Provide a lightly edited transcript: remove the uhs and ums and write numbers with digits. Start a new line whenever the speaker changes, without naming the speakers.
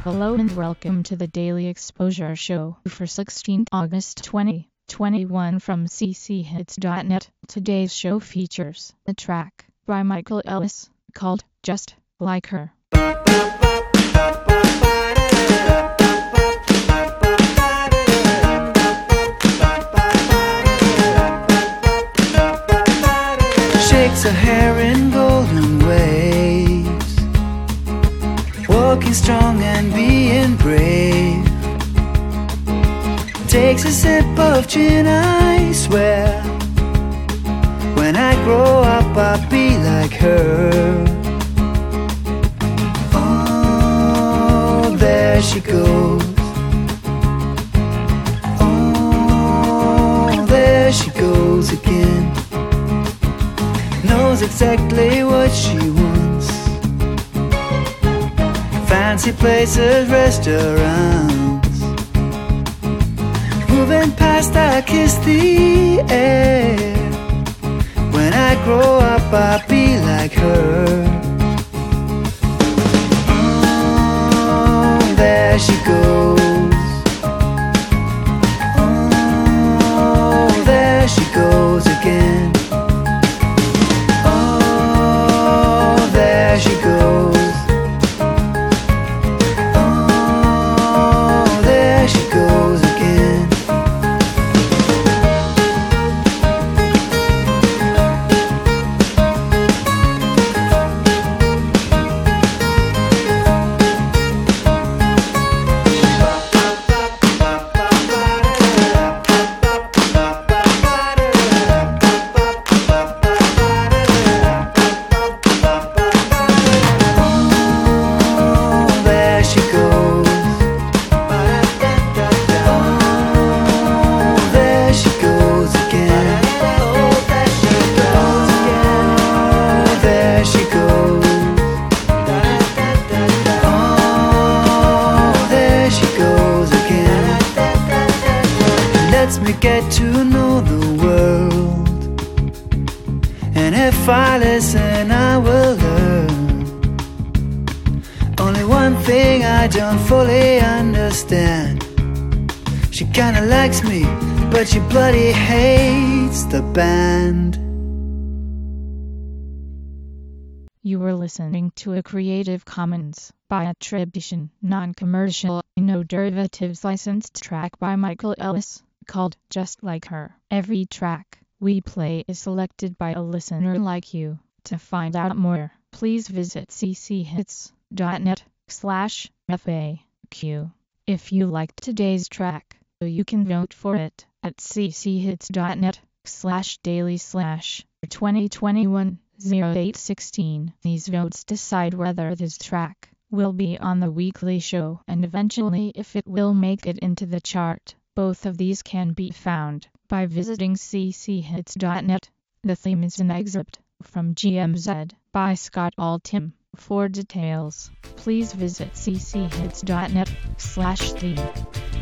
Hello and welcome to the Daily Exposure Show for 16th August 2021 from cchits.net. Today's show features a track by Michael Ellis called Just Like Her.
Shakes her hair in golden waves, walking strong and being brave. Takes a sip of gin, I swear, when I grow up I'll be like her. Oh, there she goes. Oh, there she goes again. Knows exactly what she wants. Fancy places, restaurants. Moving past, I kiss the air. When I grow up, I'll be like her. Oh, there she goes. Oh, there she goes again. There she goes. Oh, there she goes again. Lets me get to know the world, and if I listen I will learn. Only one thing I don't fully understand: she kinda likes me, but she bloody hates the band.
You were listening to a Creative Commons by attribution, non-commercial, no derivatives licensed track by Michael Ellis called Just Like Her. Every track we play is selected by a listener like you. To find out more, please visit cchits.net/FAQ. If you liked today's track, you can vote for it at cchits.net/daily/2021-0816. These votes decide whether this track will be on the weekly show and eventually if it will make it into the chart. Both of these can be found by visiting cchits.net. The theme is an excerpt from GMZ by Scott Altham. For details, please visit cchits.net/theme.